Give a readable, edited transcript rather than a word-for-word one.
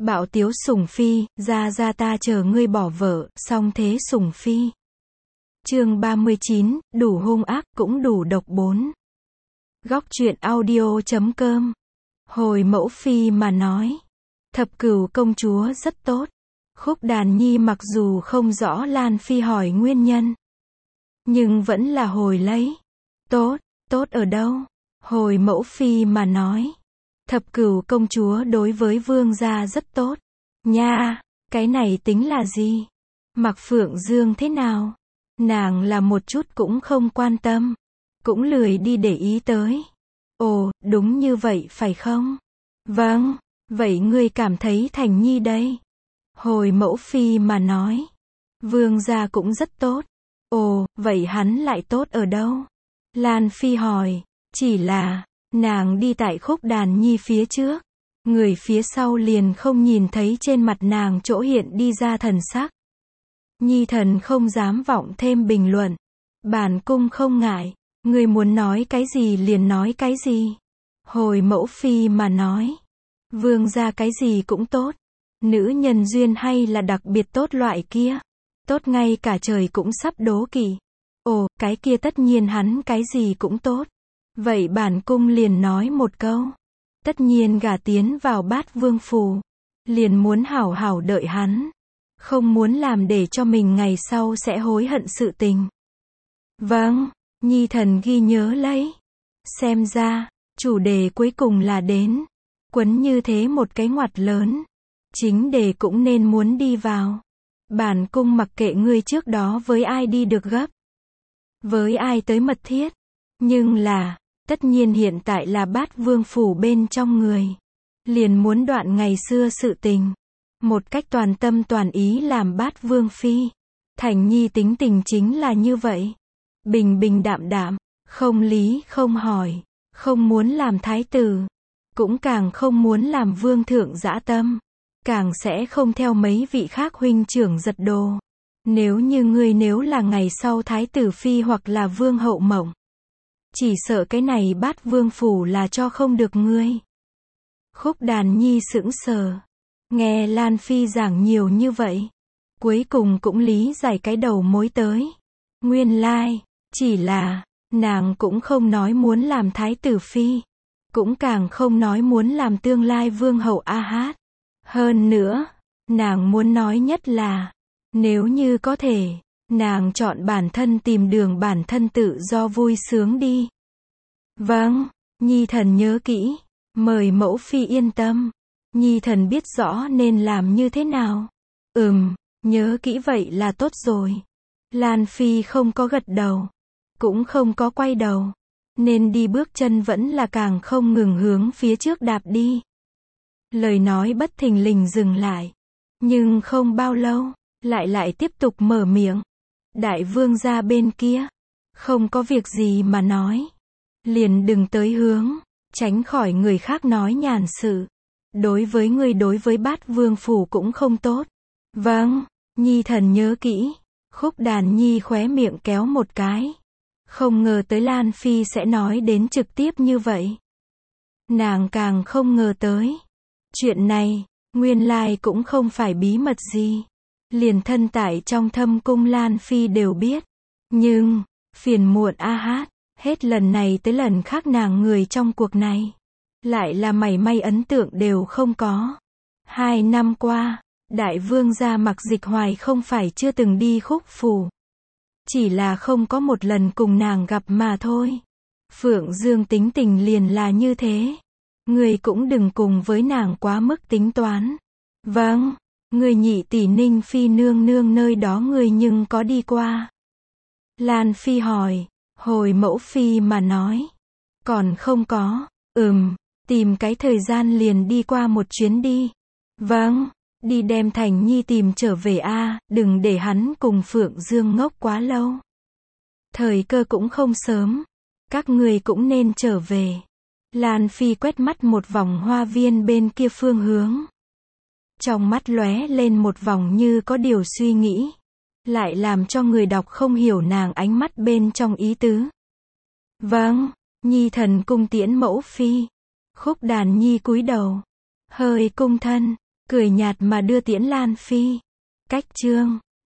Bạo tiếu sủng phi, ra ta chờ ngươi bỏ vợ, song thế sủng phi. Chương 39, đủ hung ác, cũng đủ độc 4. Góc truyện audio.com. Hồi mẫu phi mà nói. Thập cửu công chúa rất tốt. Khúc Đàn Nhi mặc dù không rõ Lan Phi hỏi nguyên nhân, nhưng vẫn là hồi lấy. Tốt, tốt ở đâu? Hồi mẫu phi mà nói. Thập cửu công chúa đối với vương gia rất tốt. Nha, cái này tính là gì? Mặc Phượng Dương thế nào? Nàng là một chút cũng không quan tâm, cũng lười đi để ý tới. Ồ, đúng như vậy phải không? Vâng, vậy ngươi cảm thấy Thành Nhi đây? Hồi mẫu phi mà nói. Vương gia cũng rất tốt. Ồ, vậy hắn lại tốt ở đâu? Lan Phi hỏi, chỉ là, nàng đi tại Khúc Đàn Nhi phía trước, người phía sau liền không nhìn thấy trên mặt nàng chỗ hiện đi ra thần sắc. Nhi thần không dám vọng thêm bình luận. Bản cung không ngại, người muốn nói cái gì liền nói cái gì. Hồi mẫu phi mà nói. Vương gia cái gì cũng tốt. Nữ nhân duyên hay là đặc biệt tốt loại kia. Tốt ngay cả trời cũng sắp đố kỵ. Ồ, cái kia tất nhiên hắn cái gì cũng tốt. Vậy bản cung liền nói một câu. Tất nhiên gả tiến vào Bát Vương phủ, liền muốn hảo hảo đợi hắn. Không muốn làm để cho mình ngày sau sẽ hối hận sự tình. Vâng, Nhi thần ghi nhớ lấy. Xem ra, chủ đề cuối cùng là đến. Quấn như thế một cái ngoặt lớn. Chính đề cũng nên muốn đi vào. Bản cung mặc kệ ngươi trước đó với ai đi được gấp, với ai tới mật thiết. Nhưng là, tất nhiên hiện tại là Bát Vương phủ bên trong người. Liền muốn đoạn ngày xưa sự tình. Một cách toàn tâm toàn ý làm Bát Vương phi. Thành Nhi tính tình chính là như vậy. Bình bình đạm đạm, không lý không hỏi, không muốn làm thái tử, cũng càng không muốn làm vương thượng dã tâm, càng sẽ không theo mấy vị khác huynh trưởng giật đồ. Nếu như ngươi nếu là ngày sau thái tử phi hoặc là vương hậu mộng, chỉ sợ cái này Bát Vương phủ là cho không được ngươi. Khúc Đàn Nhi sững sờ, nghe Lan Phi giảng nhiều như vậy, cuối cùng cũng lý giải cái đầu mối tới. Nguyên lai, chỉ là, nàng cũng không nói muốn làm thái tử phi, cũng càng không nói muốn làm tương lai vương hậu A Hát. Hơn nữa, nàng muốn nói nhất là, nếu như có thể, nàng chọn bản thân tìm đường bản thân tự do vui sướng đi. Vâng, Nhi thần nhớ kỹ, mời mẫu phi yên tâm. Nhi thần biết rõ nên làm như thế nào. Nhớ kỹ vậy là tốt rồi. Lan Phi không có gật đầu, cũng không có quay đầu, nên đi bước chân vẫn là càng không ngừng hướng phía trước đạp đi. Lời nói bất thình lình dừng lại, nhưng không bao lâu, lại tiếp tục mở miệng. Đại vương gia bên kia, không có việc gì mà nói, liền đừng tới hướng, tránh khỏi người khác nói nhàn sự. Đối với ngươi đối với Bát Vương phủ cũng không tốt. Vâng, Nhi thần nhớ kỹ. Khúc Đàn Nhi khóe miệng kéo một cái. Không ngờ tới Lan Phi sẽ nói đến trực tiếp như vậy. Nàng càng không ngờ tới. Chuyện này, nguyên lai cũng không phải bí mật gì. Liền thân tại trong thâm cung Lan Phi đều biết. Nhưng, phiền muộn A Hát, hết lần này tới lần khác nàng người trong cuộc này, lại là mảy may ấn tượng đều không có. 2 năm qua, đại vương gia Mặc Dịch Hoài không phải chưa từng đi Khúc phủ, chỉ là không có một lần cùng nàng gặp mà thôi. Phượng Dương tính tình liền là như thế. Người cũng đừng cùng với nàng quá mức tính toán. Vâng, người nhị tỷ Ninh Phi nương nương nơi đó người nhưng có đi qua? Lan Phi hỏi. Hồi mẫu phi mà nói. Còn không có. Tìm cái thời gian liền đi qua một chuyến đi. Vâng, đi đem Thành Nhi tìm trở về a, đừng để hắn cùng Phượng Dương ngốc quá lâu. Thời cơ cũng không sớm, các người cũng nên trở về. Lan Phi quét mắt một vòng hoa viên bên kia phương hướng. Trong mắt lóe lên một vòng như có điều suy nghĩ, lại làm cho người đọc không hiểu nàng ánh mắt bên trong ý tứ. Vâng, Nhi thần cung tiễn mẫu phi. Khúc Đàn Nhi cúi đầu, hơi cung thân, Cười nhạt mà đưa tiễn Lan Phi. Cách chương